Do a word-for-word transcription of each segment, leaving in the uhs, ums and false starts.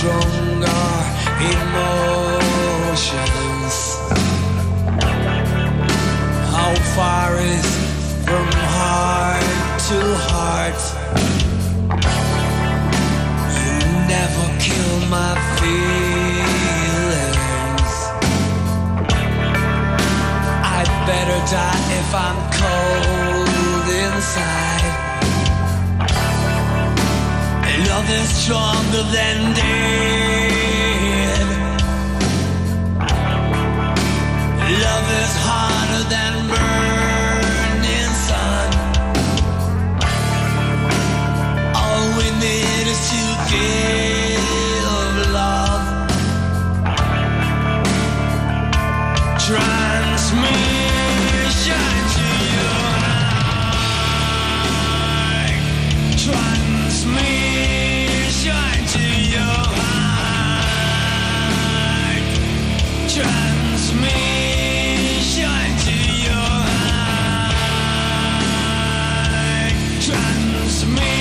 stronger emotions. How far is from heart to heart? You never kill my feelings. I'd better die if I'm cold inside. Love is stronger than dead. Love is harder than burning sun. All we need is to give love. Transmission to your heart. Transmission to your heart. Transmission to your heart. Transmission.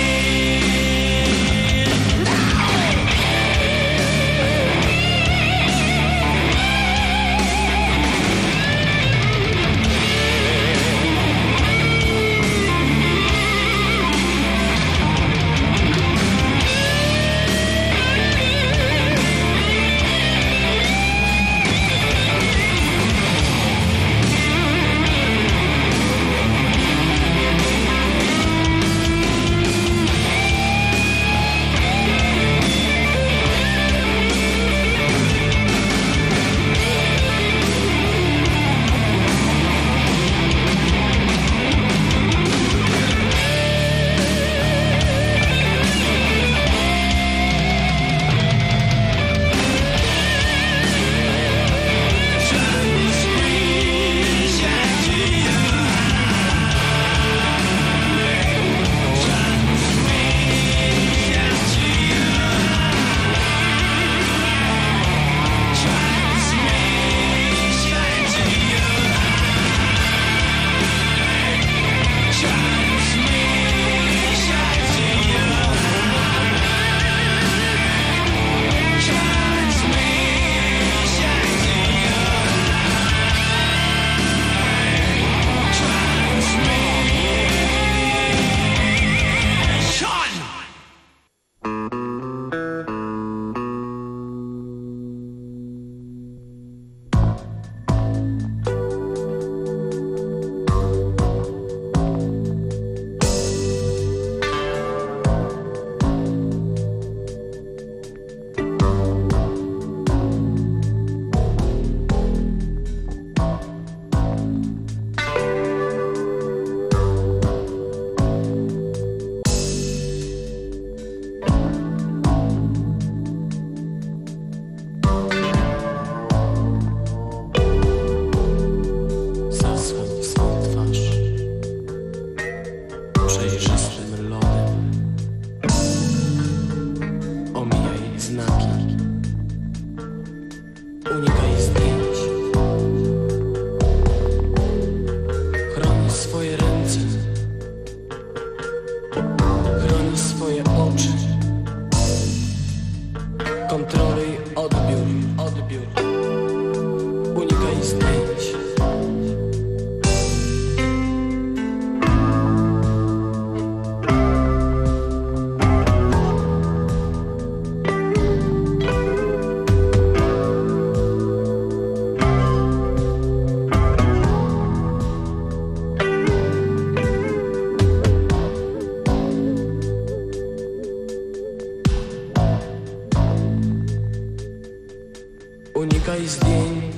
Unikaj zdjęć,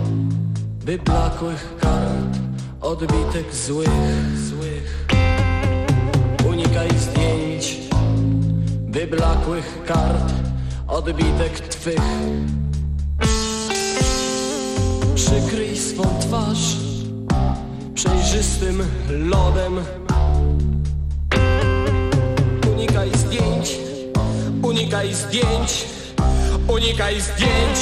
wyblakłych kart, odbitek złych, złych. Unikaj zdjęć, wyblakłych kart, odbitek twych. Przykryj swą twarz przejrzystym lodem. Unikaj zdjęć, unikaj zdjęć, unikaj zdjęć.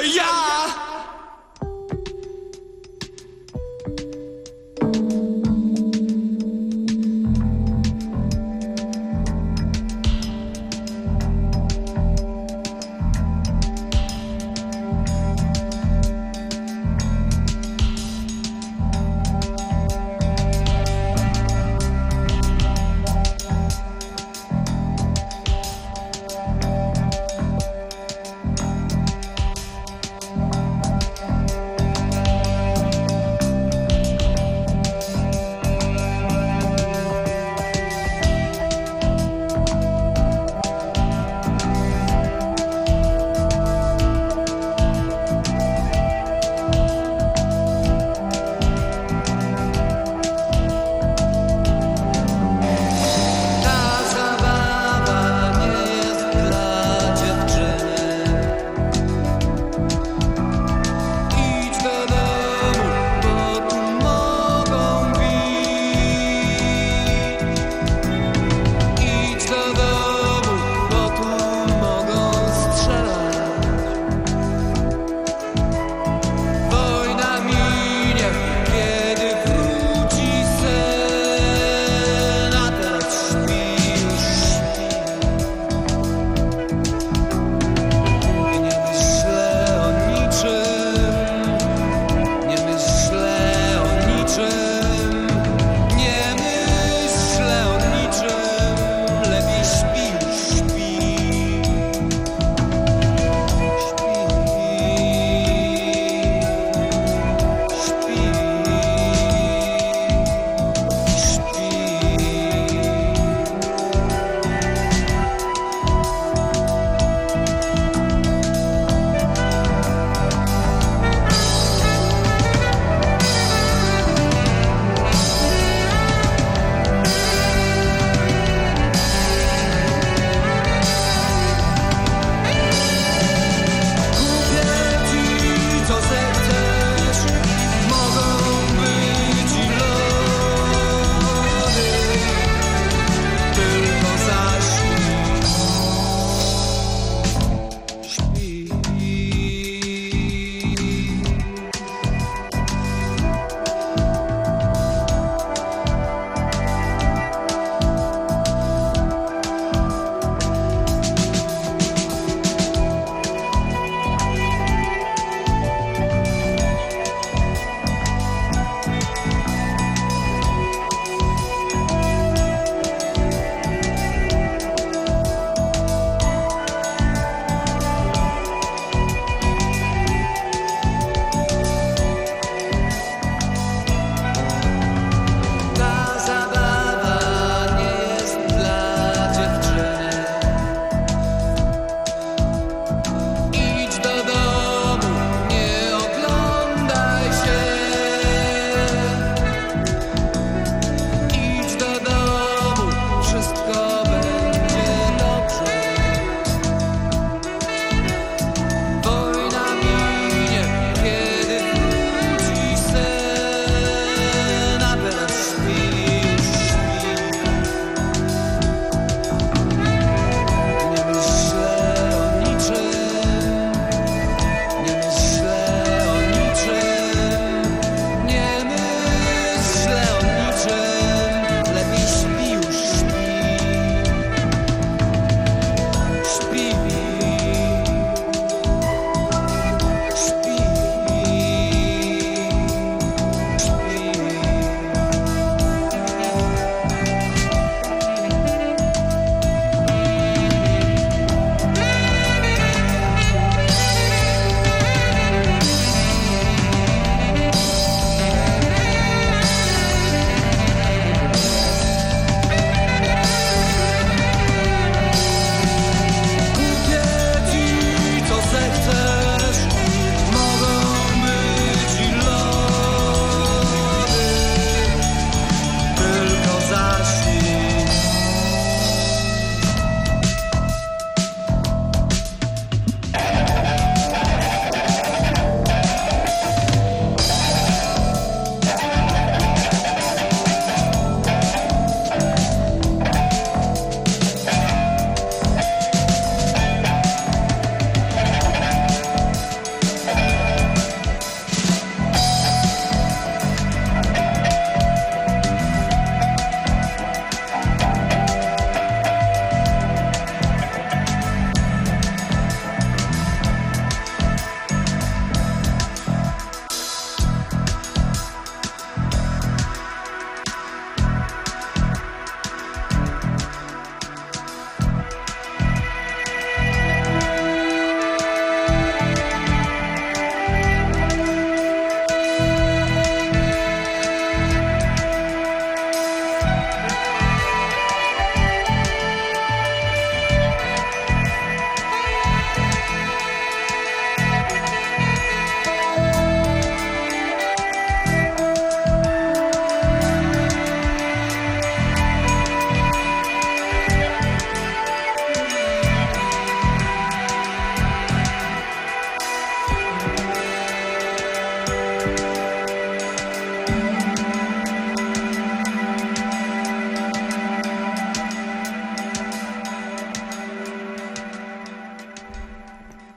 ja!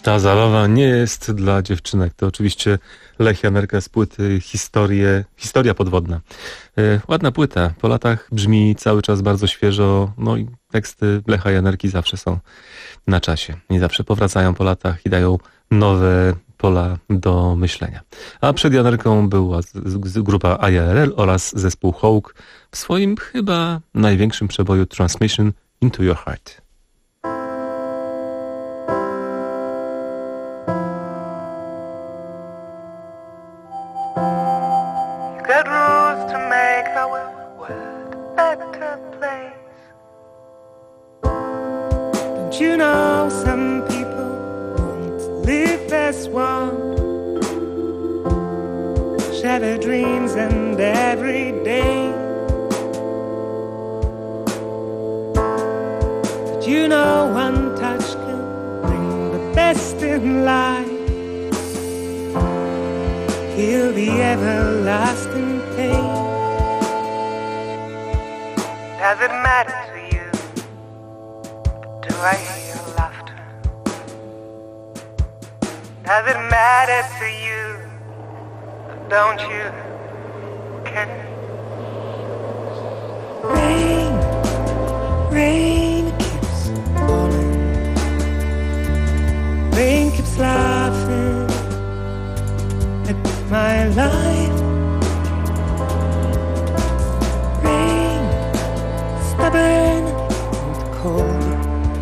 Ta zabawa nie jest dla dziewczynek. To oczywiście Lech Janerka z płyty Historie, Historia podwodna. E, ładna płyta. Po latach brzmi cały czas bardzo świeżo. No i teksty Lecha Janerki zawsze są na czasie. Nie zawsze powracają po latach i dają nowe pola do myślenia. A przed Janerką była z, z, grupa I R L oraz zespół Hawk w swoim chyba największym przeboju Transmission into Your Heart. Got rules to make our world a better place. Don't you know some people won't live as one? Share their dreams and every day. But you know one touch can bring the best in life. Heal the everlasting pain. Does it matter to you? Do I hear laughter? Does it matter to you? Don't you care? Rain, rain keeps falling. Rain keeps laughing at my life. Rain, stubborn and cold.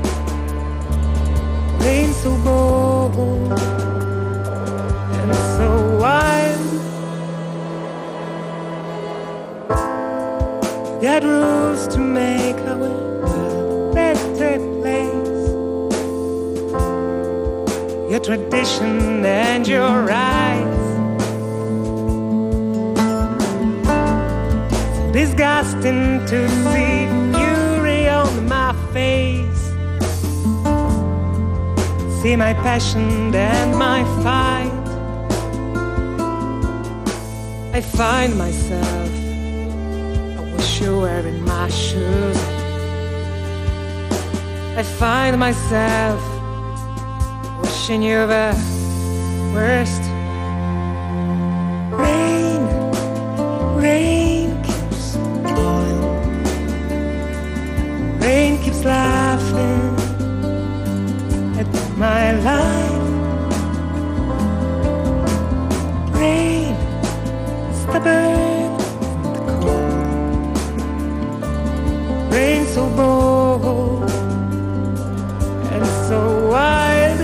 Rain so bold and so wild. Got rules to make our world a better place. Your tradition and your rights. Disgusting to see fury on my face. See my passion and my fight. I find myself, I wish you were in my shoes. I find myself wishing you the worst. Rain, rain keeps falling. Rain keeps laughing at my life. Rain, stubborn and cold. Rain so bold and so wild.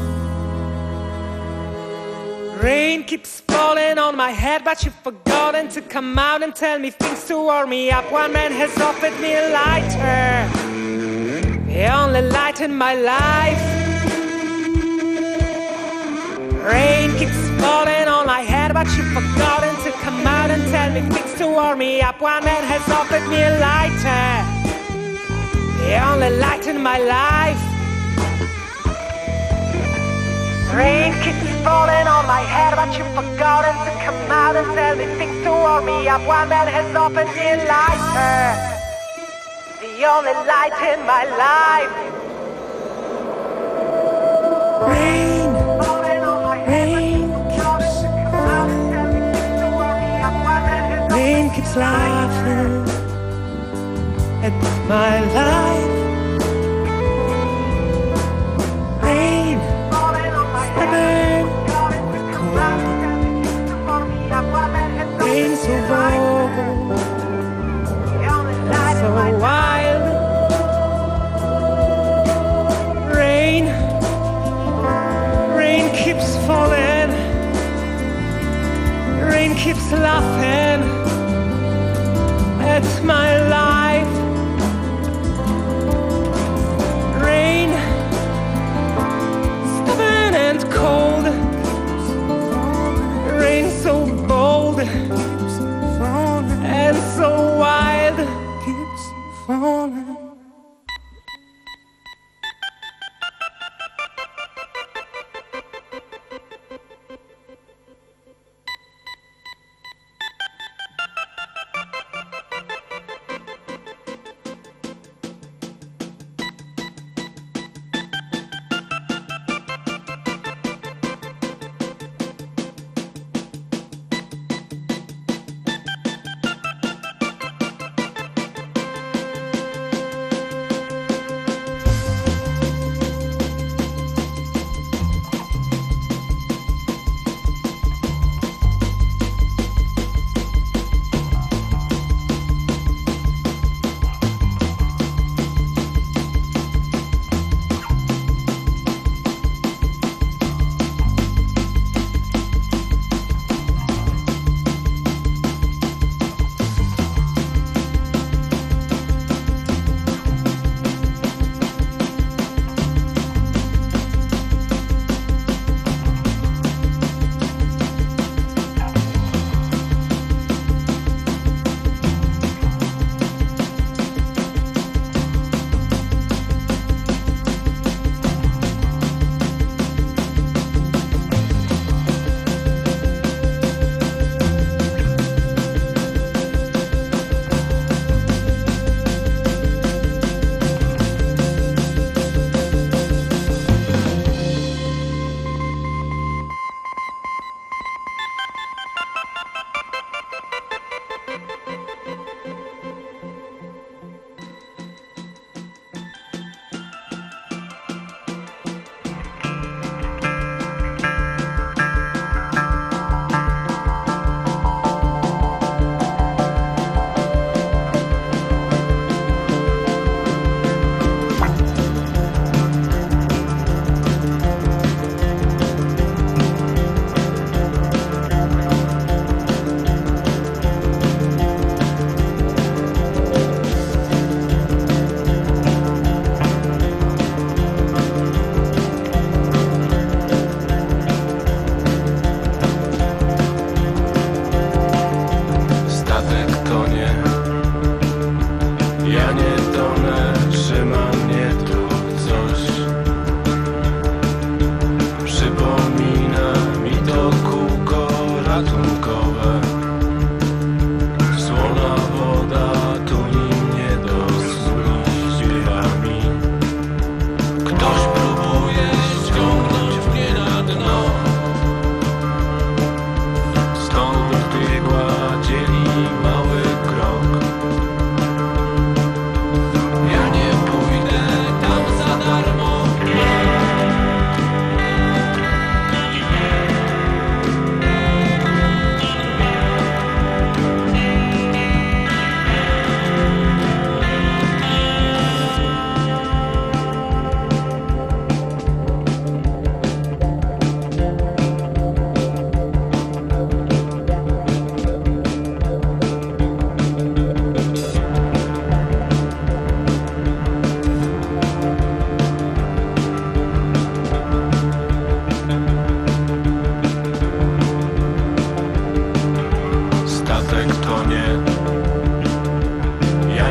Rain keeps falling on my head, but you've forgotten to come out and tell me things to warm me up. One man has offered me a lighter, the only light in my life. Rain keeps falling on my head, but you've forgotten to come out and tell me things to warm me up. One man has offered me a lighter, the only light in my life. Rain keeps falling on my head, but you've forgotten to come out and tell me things to warm me up. One man has offered me a lighter, the only light in my life. Rain, rain keeps falling. Rain keeps laughing at my life. Rain, stubborn, cold. Rain so bold, so wild. Rain, rain keeps falling. Rain keeps laughing at my life. Rain, stubborn and cold. Rain so bold and so wild. Keeps falling.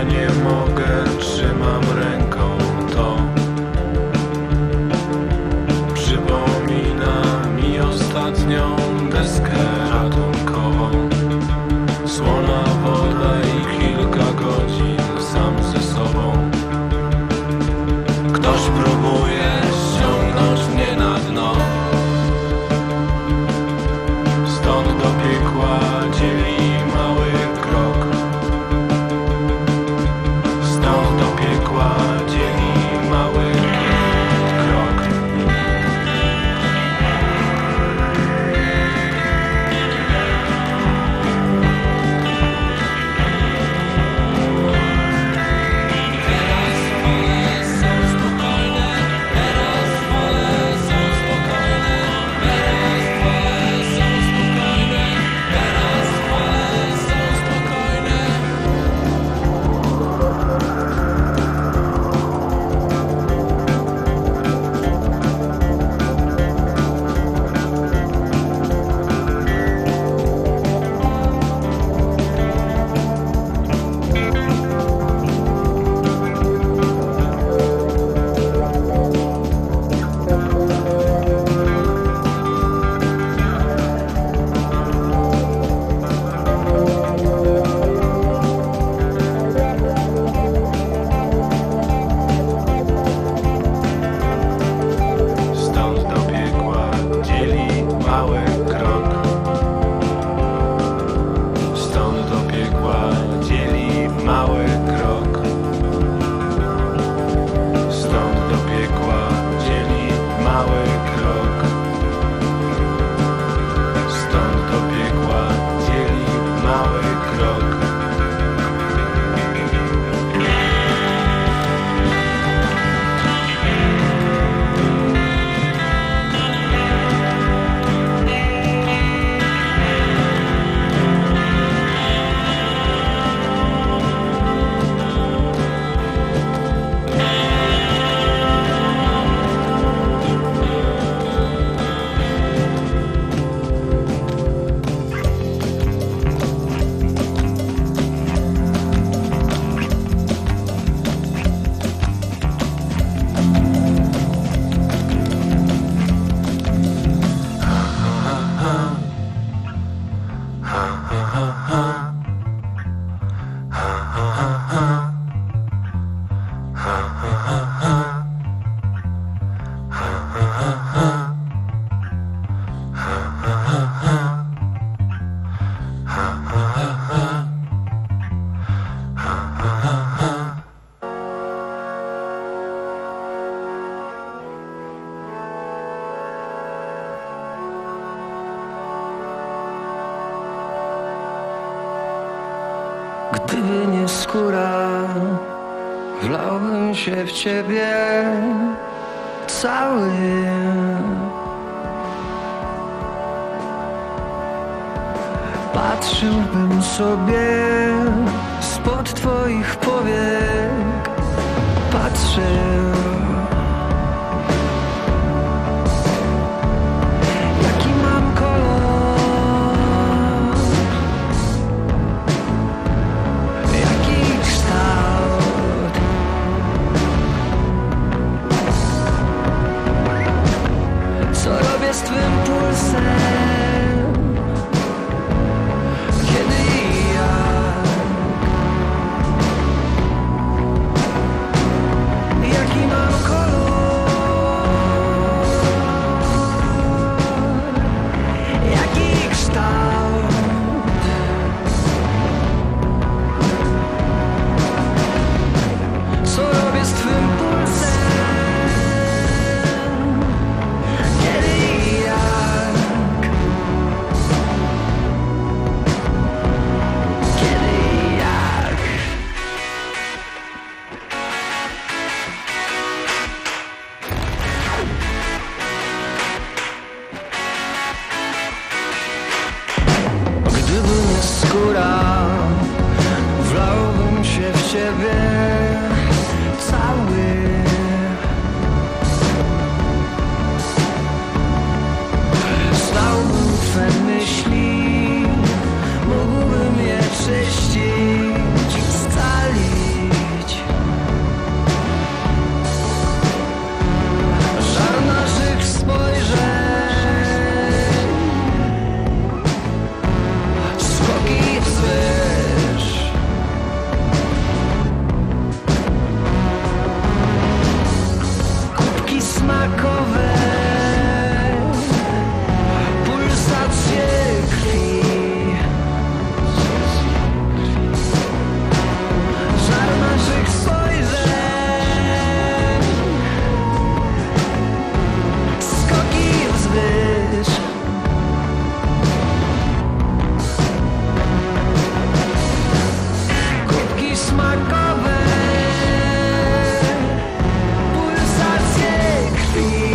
Ja nie mogę, trzymam ręką to. Przypomina mi ostatnią deskę ratunkową. Słona woda i kilka godzin sam ze sobą. Ktoś próbuje ściągnąć mnie na dno. Stąd do piekła dzieli mały krok. Stąd do piekła dzieli mały krok. Gdyby nie skóra, wlałbym się w ciebie cały. Patrzyłbym sobie spod twoich powiek, patrzył. Jaki mam kolor, jaki kształt. Co robię z twym pulsem? Jak smakowe pulsacje krwi.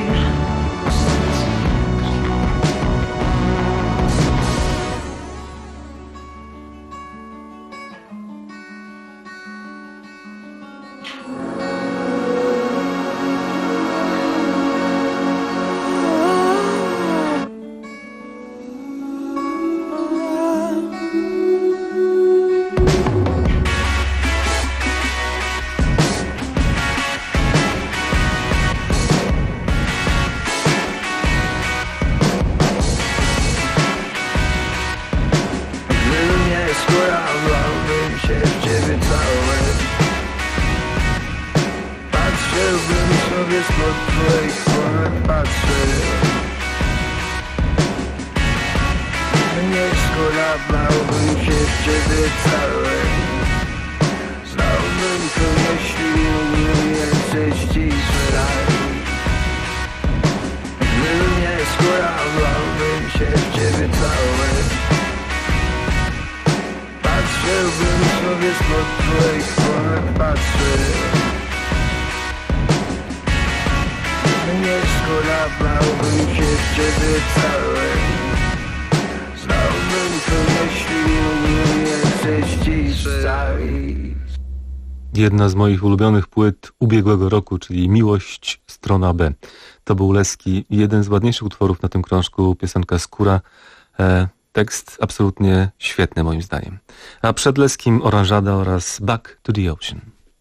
Jedna z moich ulubionych płyt ubiegłego roku, czyli Miłość, strona B. To był Leski, jeden z ładniejszych utworów na tym krążku, piosenka Skóra. E, tekst absolutnie świetny moim zdaniem. A przed Leskim Oranżada oraz Back to the Ocean.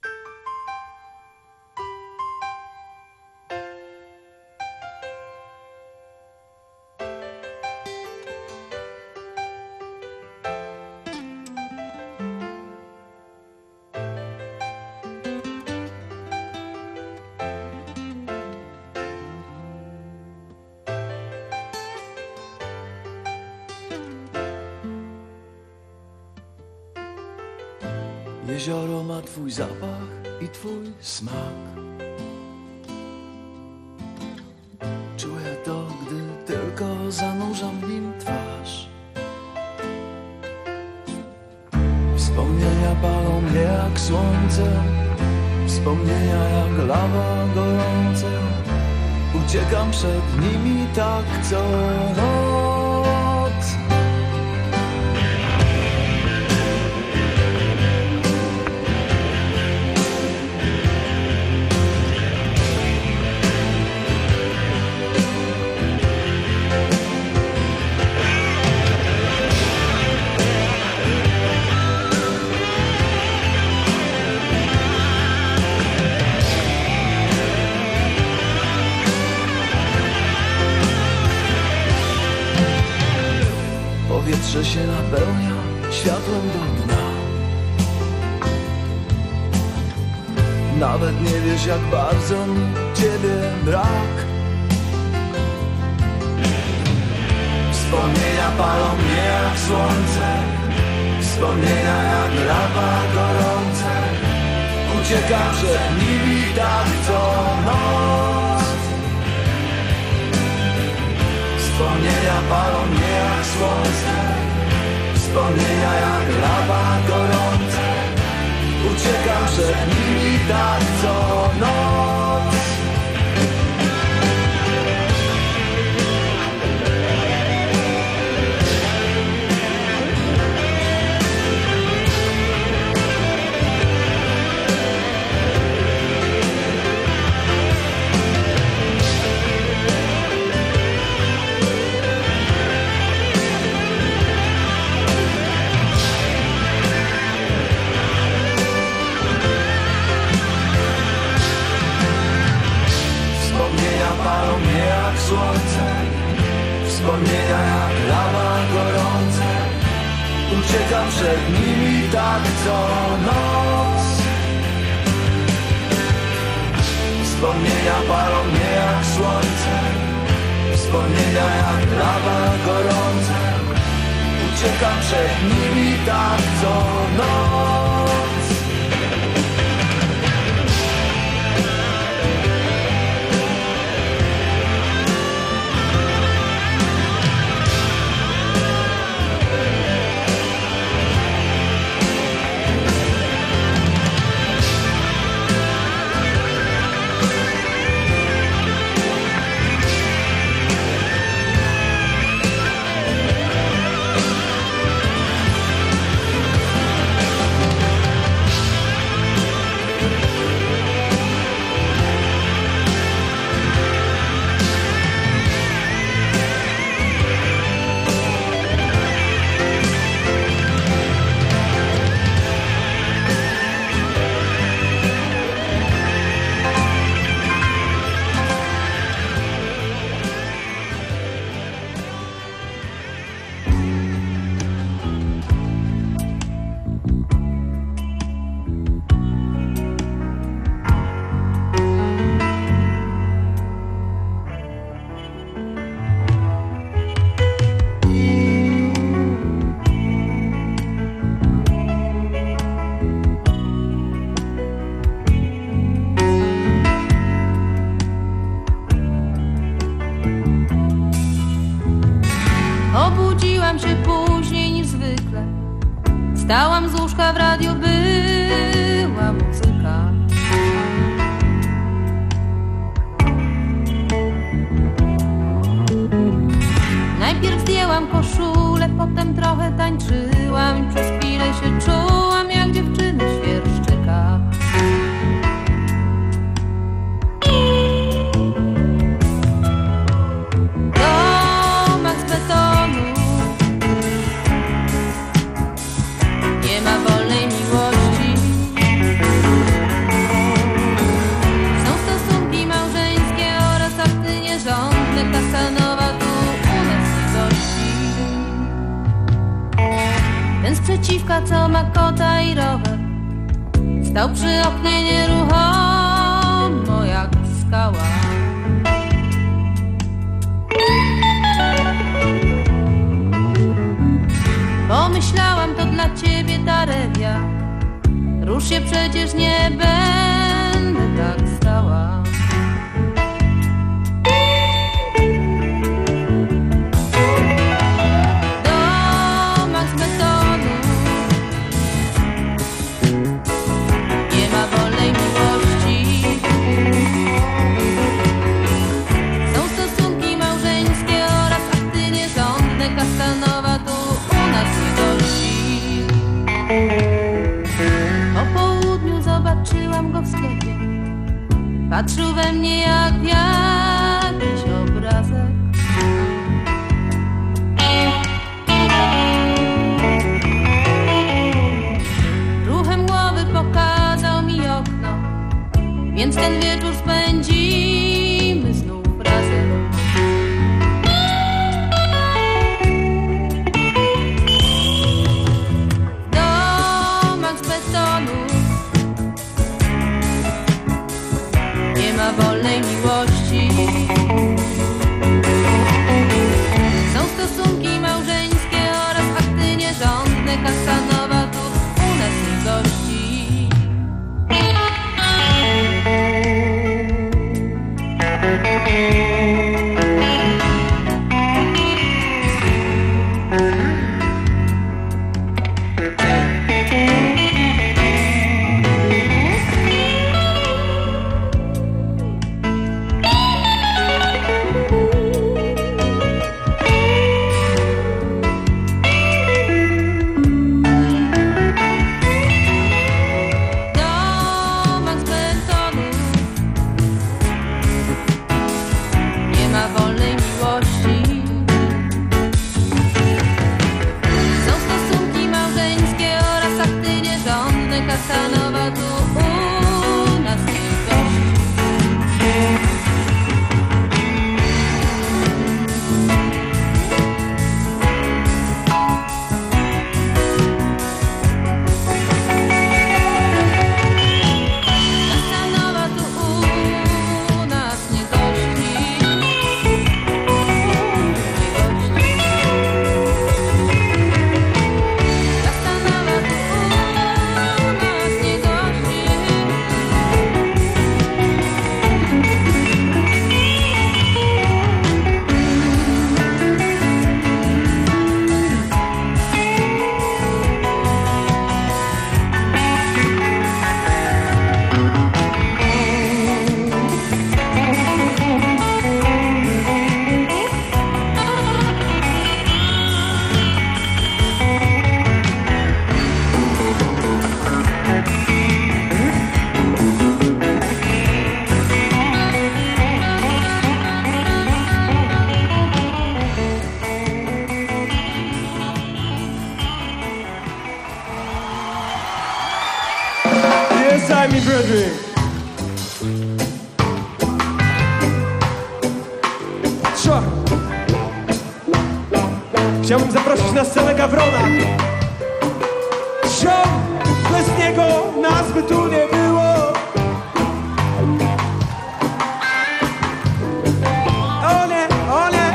Jezioro ma twój zapach i twój smak. Czuję to, gdy tylko zanurzam w nim twarz. Wspomnienia palą mnie jak słońce, wspomnienia jak lawa gorące. Uciekam przed nimi tak co noc. Powietrze się napełnia światłem do dna. Nawet nie wiesz, jak bardzo mi ciebie brak. Wspomnienia palą mnie jak słońce, wspomnienia jak lawa gorące. Uciekam przed nimi tak co noc. Wspomnienia palą mnie jak słońce, wspomnienia jak lawa gorące. Uciekam przed nimi tak co noc. Palą mnie jak słońce, wspomnienia jak lawa gorące. Uciekam przed nimi tak co noc. Wspomnienia palą mnie jak słońce, wspomnienia jak lawa gorące. Uciekam przed nimi tak co noc. stał przy oknie nieruchomo jak skała. Pomyślałam, to dla ciebie ta rewia, rusz się, przecież nie będę tak stała. Domak z betonu, nie ma wolnej miłości. Są stosunki małżeńskie oraz akty nierządne. Kastanowa tu u nas nie gości. Po południu zobaczyłam go w sklepie, patrzył we mnie jak w jakiś obrazek. Ruchem głowy pokazał mi okno, więc ten wieczór spędzimy znów razem. Domak z betonu, nie ma wolnej miłości. Są stosunki małżeńskie oraz akty nierządne. Kasanowa tu u nas nie gości. Domak z betonu, nie ma wolnej miłości. Są stosunki małżeńskie oraz akty nierządne. Kasanowa tu u nas nie gości. Kasanowa tu u nas nie gości. Nie gości. Kasanowa tu u nas nie gości. Yes, I'm me, brethren. Sure. Chciałbym zaprosić na scenę Gawrona. Sio, bez niego nas by tu nie było. O nie, o nie.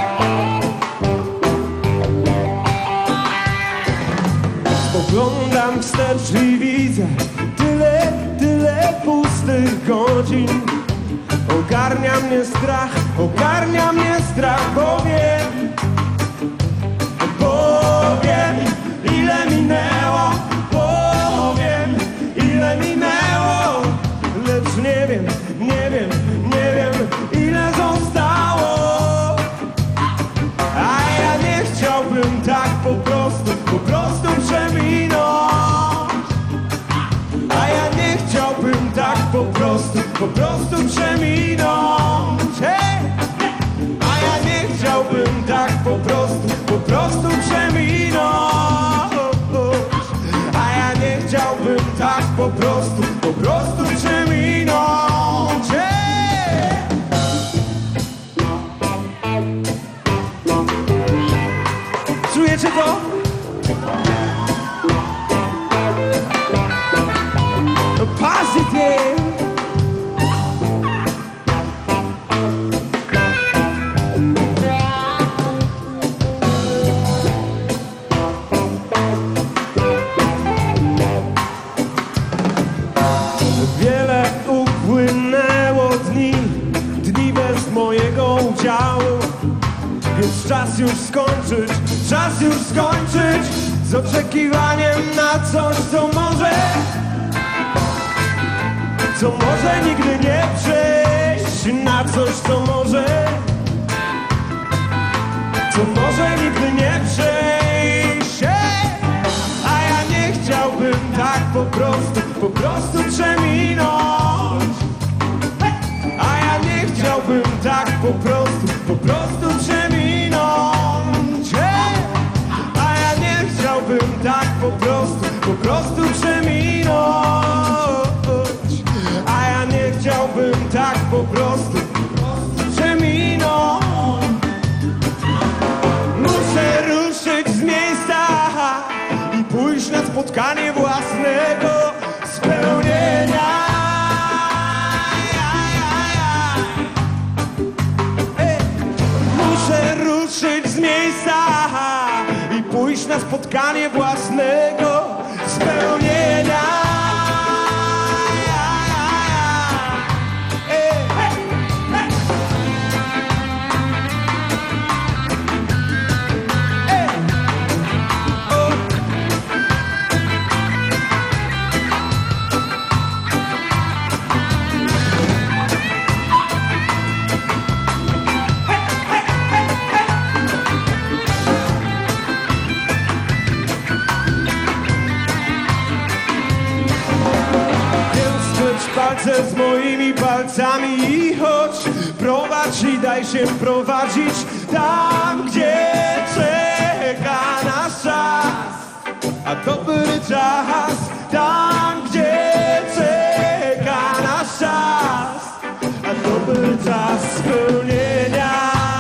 Spoglądam wstecz i widzę tyle, tyle pustych godzin. Ogarnia mnie strach, ogarnia mnie strach, bo wiem, bo wiem, ile minęło, bo wiem, ile minęło, lecz nie wiem, nie wiem, nie wiem, ile zostało. A ja nie chciałbym tak po prostu, po prostu przeminąć. A ja nie chciałbym tak po prostu, po prostu przeminąć. Hey! A ja nie chciałbym tak po prostu, po prostu przeminąć. A ja nie chciałbym tak po prostu, po prostu przeminąć. Hey! Czujecie to? Patrz! chciał. Więc czas już skończyć, czas już skończyć z oczekiwaniem na coś, co może, co może nigdy nie przejść, na coś, co może, co może nigdy nie przejść. A ja nie chciałbym tak po prostu, po prostu przeminąć. A ja nie chciałbym tak po prostu, po prostu przeminąć. A ja nie chciałbym tak po prostu, po prostu przeminąć. A ja nie chciałbym tak po prostu, po prostu przeminąć. Muszę ruszyć z miejsca i pójść na spotkanie własnego spełnienia. Muszę ruszyć z miejsca i pójść na spotkanie własnego spełnienia. Palce z moimi palcami i chodź, prowadź i daj się prowadzić tam, gdzie czeka nasz czas. A dobry czas, tam, gdzie czeka nasz czas. A dobry czas spełnienia.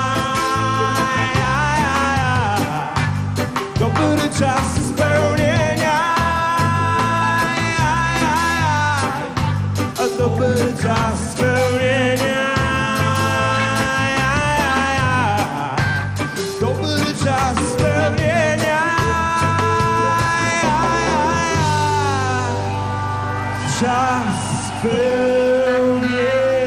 Dobry czas spełnienia. Dobry czas spełnienia. Dobry czas spełnienia. Czas spełnienia.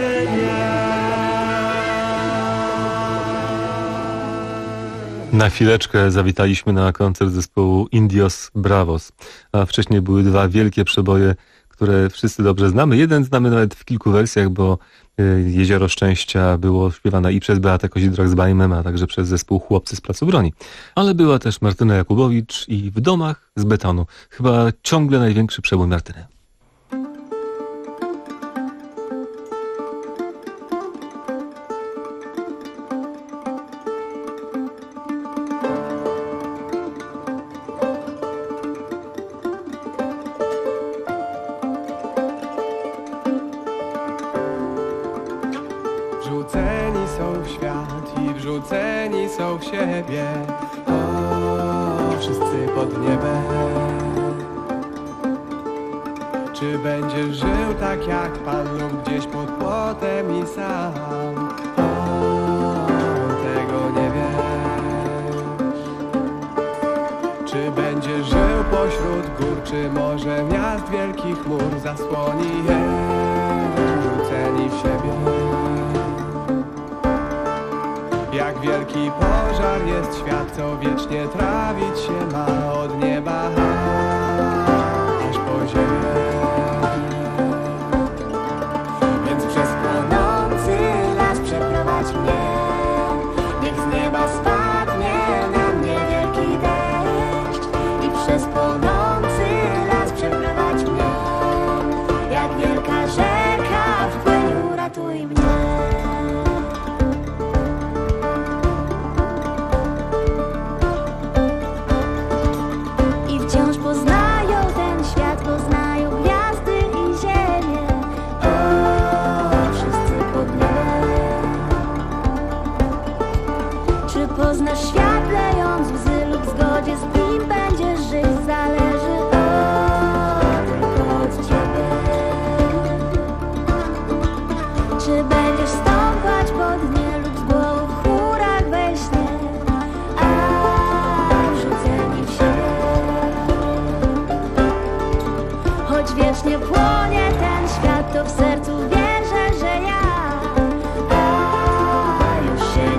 Na chwileczkę zawitaliśmy na koncert zespołu Indios Bravos, a wcześniej były dwa wielkie przeboje, które wszyscy dobrze znamy. Jeden znamy nawet w kilku wersjach, bo Jezioro Szczęścia było śpiewane i przez Beatę Kozidrak-Bajmem, a także przez zespół Chłopcy z Placu Broni. Ale była też Martyna Jakubowicz i W domach z betonu. Chyba ciągle największy przebój Martyny. Wrzuceni są w świat i wrzuceni są w siebie. O, wszyscy pod niebem. Czy będziesz żył tak jak Pan lub gdzieś pod płotem i sam? O, tego nie wiesz. Czy będziesz żył pośród gór, czy może miast wielkich chmur zasłoni je? Wrzuceni w siebie. Jak wielki pożar jest świat, co wiecznie trawić się ma od nieba aż po ziemię. Więc przez płonący las przeprowadź mnie. Niech z nieba spadnie na mnie wielki deszcz. I przez płonący las przeprowadź mnie. Jak wielka rzeka wpłyń, uratuj mnie. Poznasz świat lejąc łzy lub w zgodzie z nim będziesz żyć, zależy od, tylko od ciebie. Czy będziesz stąpać po dnie lub z głową w chmurach we śnie, a wrzuceni w siebie. Choć wiecznie płonie ten świat, to w sercu wierzę, że ja a już się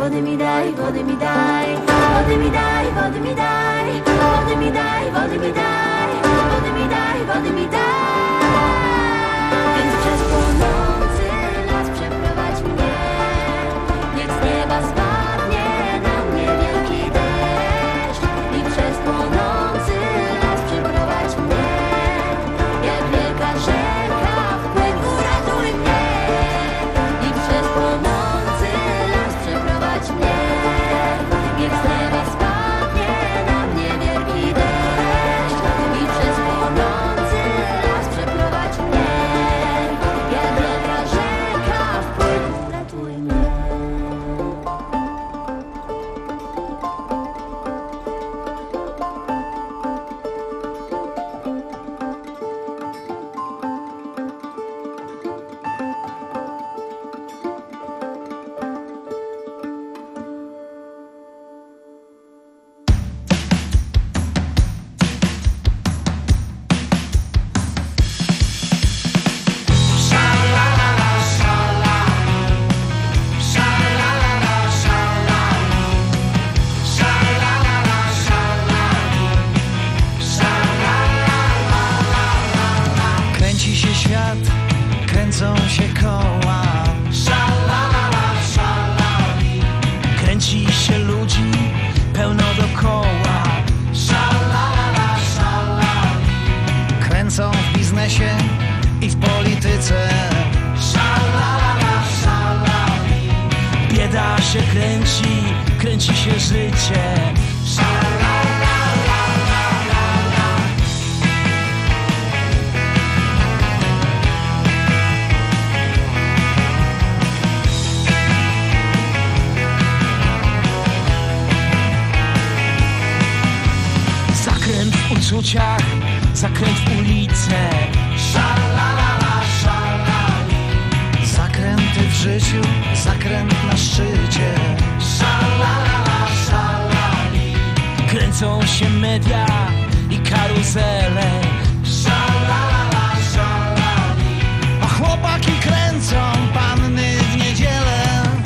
wody mi daj, wody mi daj, wody mi daj, wody mi daj, wody mi daj, wody mi daj, wody mi daj, wody mi daj. Więc przez płonący las przeprowadź mnie, niech z nieba spadnie na mnie wielki deszcz. I przez płonący las przeprowadź mnie, jak wielka rzeka wpływ, uratuj mnie. I przez płonący las przeprowadź mnie, niech z nieba spadnie na mnie wielki deszcz. I przez płonący las przeprowadź mnie, jak wielka rzeka wpływ, uratuj mnie. Kręci się świat, kręcą się koła. Kręci się ludzi pełno dokoła. Kręcą w biznesie i w polityce. Bieda się kręci, kręci się życie. Zakręt w uczuciach, zakręt w ulicę. Zakręty w życiu, zakręt na szczycie. Kręcą się media i karuzele. A chłopaki kręcą panny w niedzielę.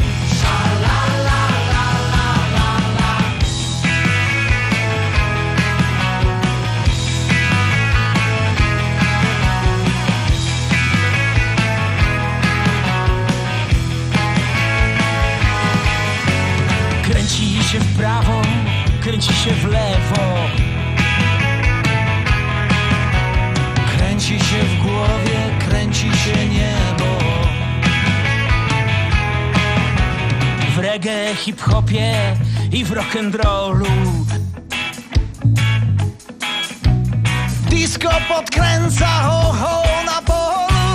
Kręci się w prawo, kręci się w lewo. Kręci się w głowie, kręci się niebo. W reggae, hip-hopie i w rock'n'rollu. Disco podkręca, ho, ho, na polu.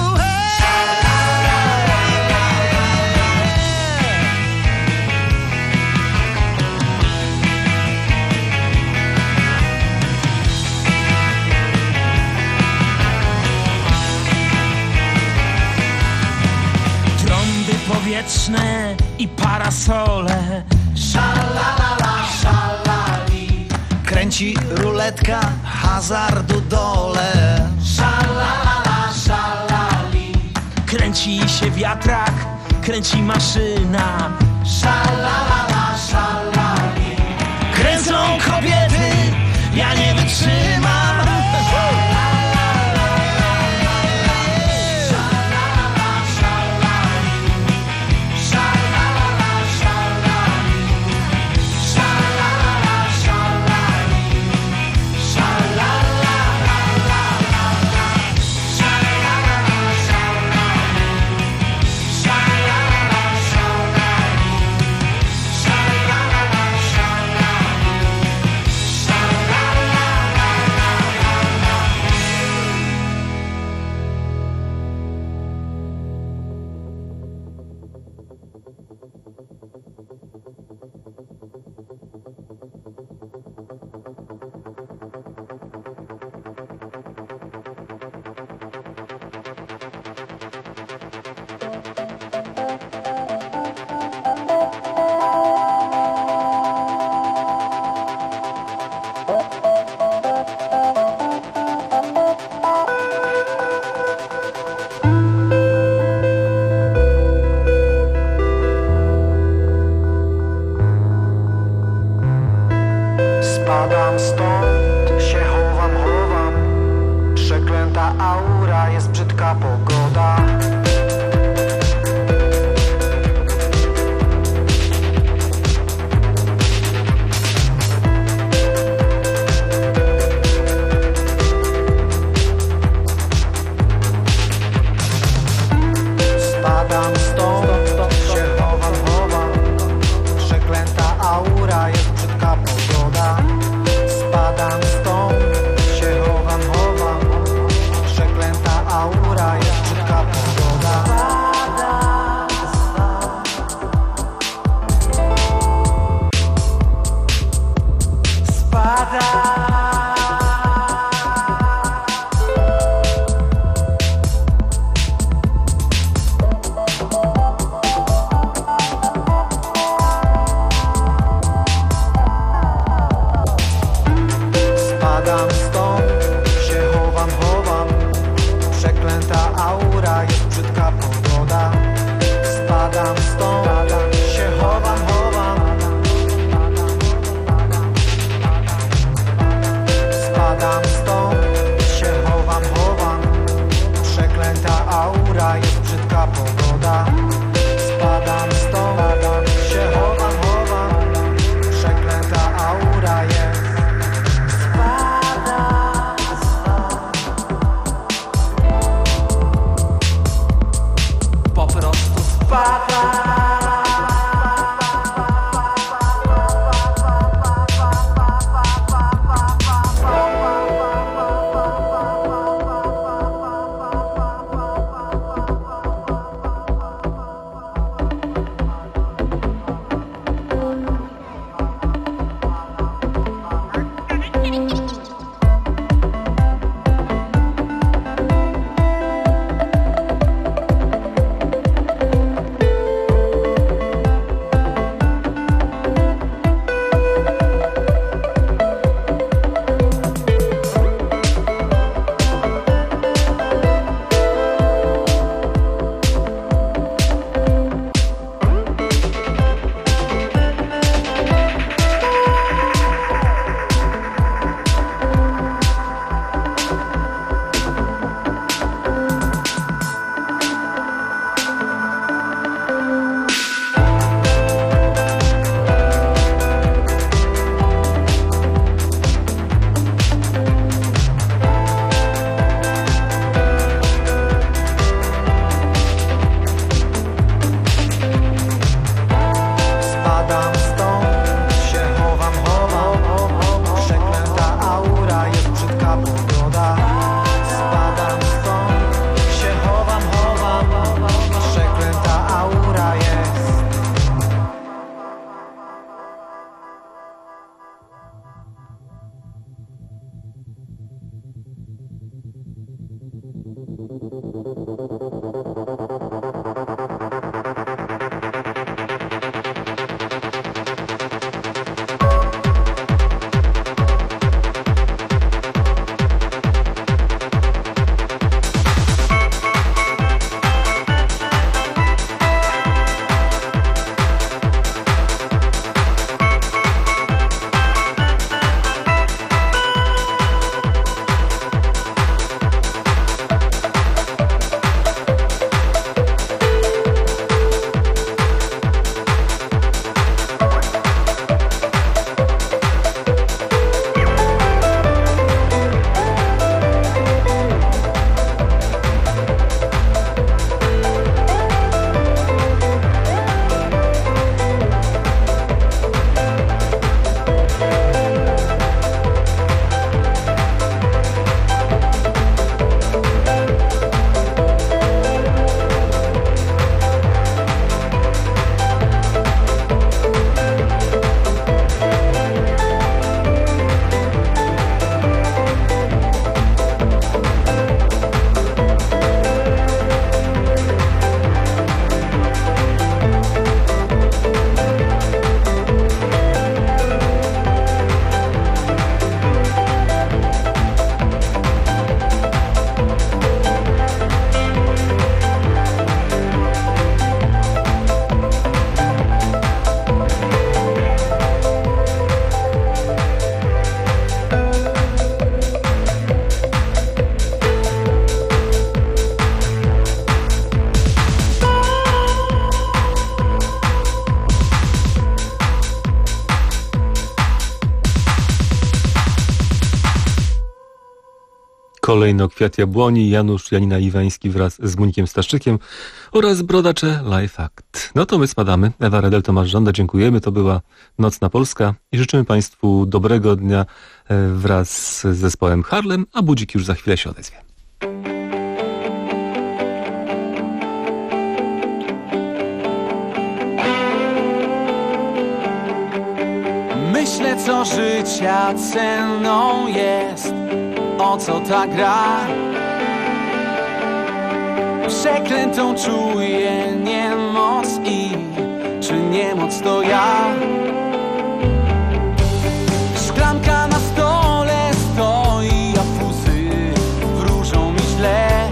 Powietrzne i parasole. Szalalala, szalali. Kręci ruletka, hazardu dole. Szalalala, szalali. Kręci się wiatrak, kręci maszyna. Szalalala, szalali. Kręcą kobiety, ja nie wytrzymam. Sha Spadam stąd, się chowam, chowam. Przeklęta aura, jest brzydka pogoda. Spadam stąd, się chowam, chowam. Przeklęta aura, jest brzydka pogoda. Spadam stąd, się chowam, chowam. Przeklęta aura, jest brzydka pogoda. Kolejno Kwiat Jabłoni, Janusz Janina Iwański wraz z Munikiem Staszczykiem oraz Brodacze Life Act. No to my spadamy. Ewa Redel, Tomasz Żąda, dziękujemy. To była Nocna Polska i życzymy Państwu dobrego dnia wraz z zespołem Harlem, a Budzik już za chwilę się odezwie. Myślę, co życia ceną jest, o co ta gra. Przeklętą czuję niemoc i czy niemoc to ja? Szklanka na stole stoi, a fuzy wróżą mi źle.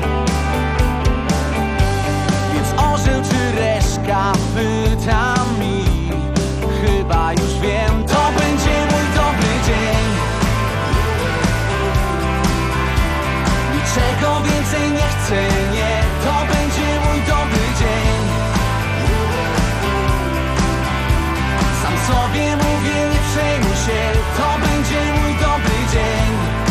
Więc orzeł czy reszka pyta mi, chyba już wiem, to będzie mój dobry dzień. Niczego więcej nie chcę, nie, to będzie mój dobry dzień. Sam sobie mówię, nie przejmuj się, to będzie mój dobry dzień.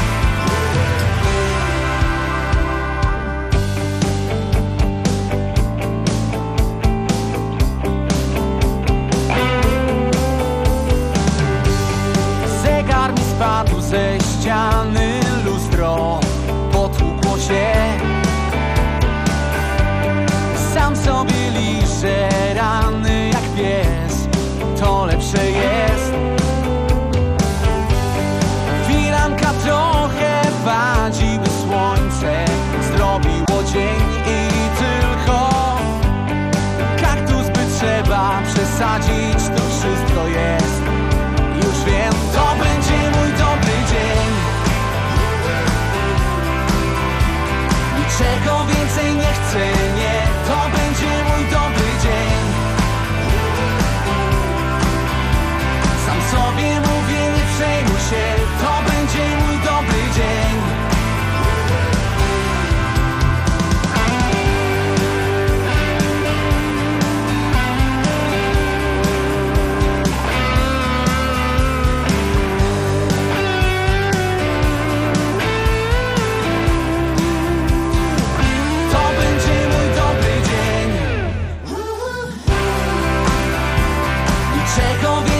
Zegar mi spadł ze ściany, lustro potłukło się. Sam sobie liżę rany jak pies, to lepsze jest. Firanka trochę wadzi, by słońce zrobiło dzień i tylko kaktus by trzeba przesadzić, to wszystko jest. Już wiem, to będzie mój dobry dzień. Niczego więcej nie chcę, nie, to będzie mój dobry dzień. Sam sobie mówię, nie przejmuj się, to będzie mój dobry dzień. Niczego